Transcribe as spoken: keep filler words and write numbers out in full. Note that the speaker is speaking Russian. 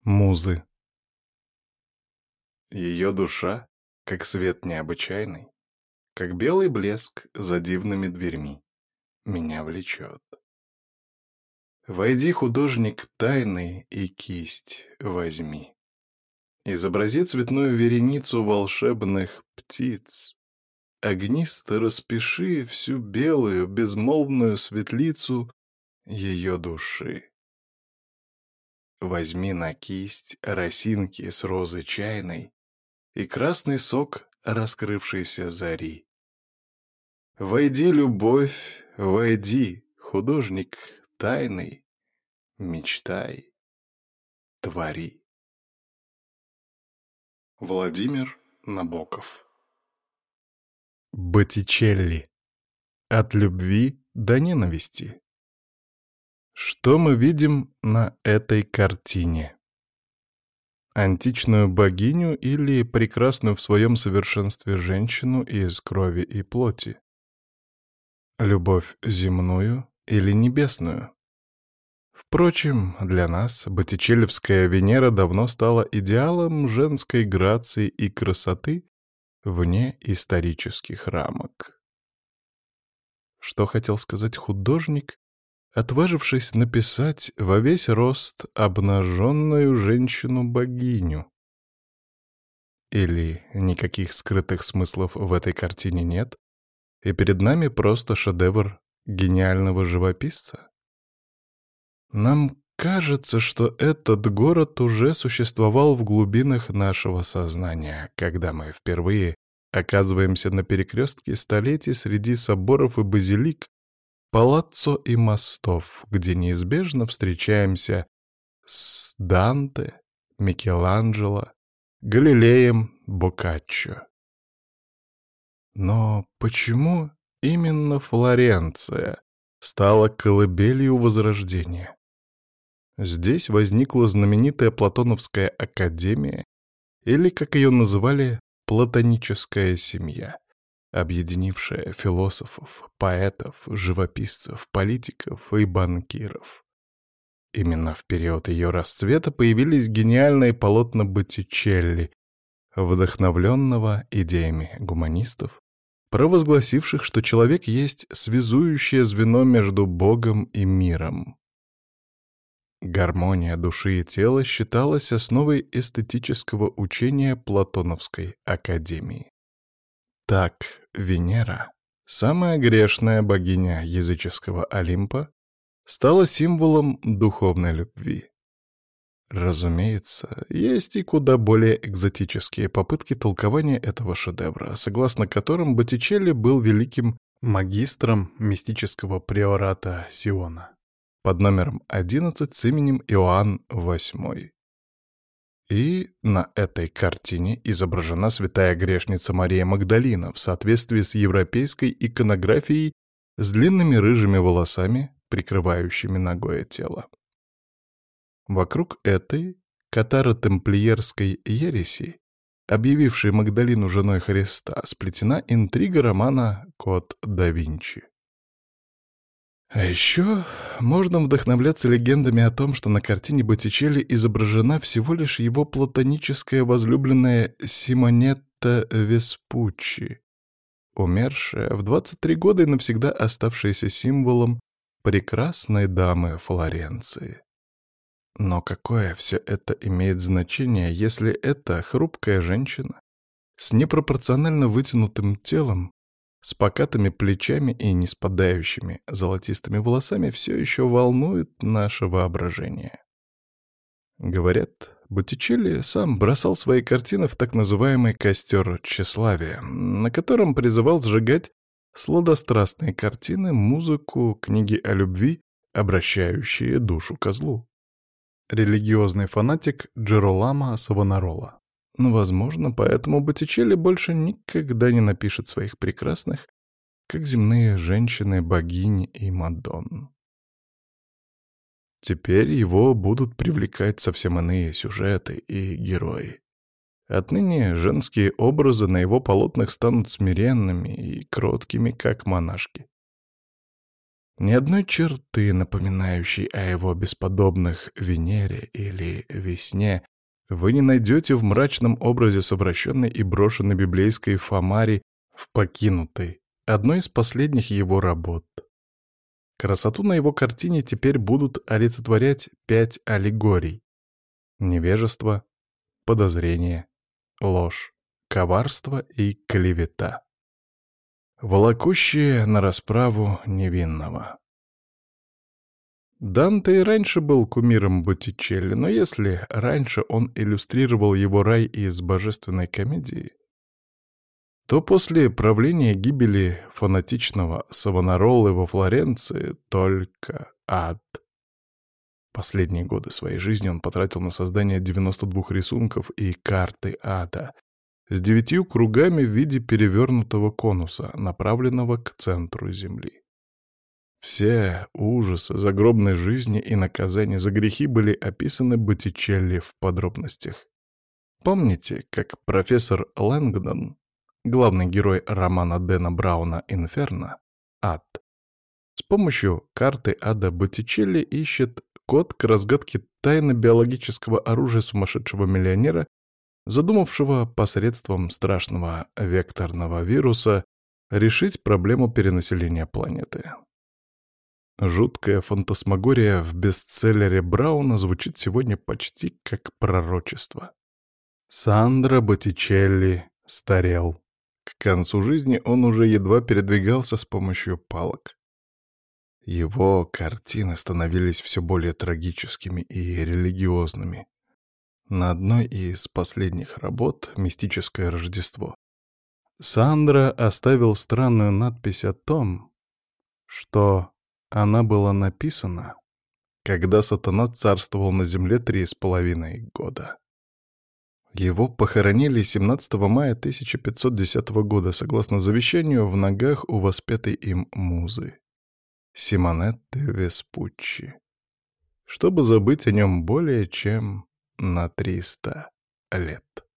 Музы. Ее душа, как свет необычайный, как белый блеск за дивными дверьми, меня влечет. Войди, художник тайный, и кисть возьми. Изобрази цветную вереницу волшебных птиц. Огнисто распиши всю белую, безмолвную светлицу ее души. Возьми на кисть росинки с розы чайной и красный сок раскрывшейся зари. Войди, любовь, войди, художник тайный, мечтай, твори. Владимир Набоков. Боттичелли. От любви до ненависти. Что мы видим на этой картине? Античную богиню или прекрасную в своем совершенстве женщину из крови и плоти? Любовь земную или небесную? Впрочем, для нас боттичеллевская Венера давно стала идеалом женской грации и красоты вне исторических рамок. Что хотел сказать художник, отважившись написать во весь рост обнаженную женщину-богиню? Или никаких скрытых смыслов в этой картине нет, и перед нами просто шедевр гениального живописца? Нам кажется, что этот город уже существовал в глубинах нашего сознания, когда мы впервые оказываемся на перекрестке столетий среди соборов и базилик, палаццо и мостов, где неизбежно встречаемся с Данте, Микеланджело, Галилеем, Боккаччо. Но почему именно Флоренция стала колыбелью Возрождения? Здесь возникла знаменитая Платоновская академия, или, как ее называли, платоническая семья, объединившая философов, поэтов, живописцев, политиков и банкиров. Именно в период ее расцвета появились гениальные полотна Боттичелли, вдохновленного идеями гуманистов, провозгласивших, что человек есть связующее звено между Богом и миром. Гармония души и тела считалась основой эстетического учения Платоновской академии. Так, Венера, самая грешная богиня языческого Олимпа, стала символом духовной любви. Разумеется, есть и куда более экзотические попытки толкования этого шедевра, согласно которым Боттичелли был великим магистром мистического приората Сиона под номером одиннадцать с именем Иоанн восьмой. И на этой картине изображена святая грешница Мария Магдалина в соответствии с европейской иконографией с длинными рыжими волосами, прикрывающими нагое тело. Вокруг этой катаро-темплиерской ереси, объявившей Магдалину женой Христа, сплетена интрига романа «Код да Винчи». А еще можно вдохновляться легендами о том, что на картине Боттичелли изображена всего лишь его платоническая возлюбленная Симонетта Веспуччи, умершая в двадцать три года и навсегда оставшаяся символом прекрасной дамы Флоренции. Но какое все это имеет значение, если эта хрупкая женщина с непропорционально вытянутым телом, с покатыми плечами и не спадающими золотистыми волосами все еще волнует наше воображение? Говорят, Боттичелли сам бросал свои картины в так называемый костер тщеславия, на котором призывал сжигать сладострастные картины, музыку, книги о любви, обращающие душу козлу. Религиозный фанатик Джероламо Савонарола. Но, возможно, поэтому Боттичелли больше никогда не напишет своих прекрасных, как земные женщины, богини и Мадонн. Теперь его будут привлекать совсем иные сюжеты и герои. Отныне женские образы на его полотнах станут смиренными и кроткими, как монашки. Ни одной черты, напоминающей о его бесподобных Венере или Весне, вы не найдете в мрачном образе совращенной и брошенной библейской Фомари в «Покинутой», одной из последних его работ. Красоту на его картине теперь будут олицетворять пять аллегорий: невежество, подозрение, ложь, коварство и клевета, волокущие на расправу невинного. Данте и раньше был кумиром Боттичелли, но если раньше он иллюстрировал его рай из «Божественной комедии», то после правления гибели фанатичного Савонаролы во Флоренции только ад. Последние годы своей жизни он потратил на создание девяноста двух рисунков и карты ада с девятью кругами в виде перевернутого конуса, направленного к центру Земли. Все ужасы загробной жизни и наказания за грехи были описаны Боттичелли в подробностях. Помните, как профессор Лэнгдон, главный герой романа Дэна Брауна «Инферно», «Ад», с помощью карты ада Боттичелли ищет код к разгадке тайны биологического оружия сумасшедшего миллионера, задумавшего посредством страшного векторного вируса решить проблему перенаселения планеты. Жуткая фантасмагория в бестселлере Брауна звучит сегодня почти как пророчество. Сандро Боттичелли старел. К концу жизни он уже едва передвигался с помощью палок. Его картины становились все более трагическими и религиозными. На одной из последних работ «Мистическое Рождество» Сандро оставил странную надпись о том, что она была написана, когда сатана царствовал на земле три с половиной года. Его похоронили семнадцатого мая тысяча пятьсот десятого года, согласно завещанию, в ногах у воспетой им музы Симонетты Веспуччи, чтобы забыть о нем более чем на триста лет.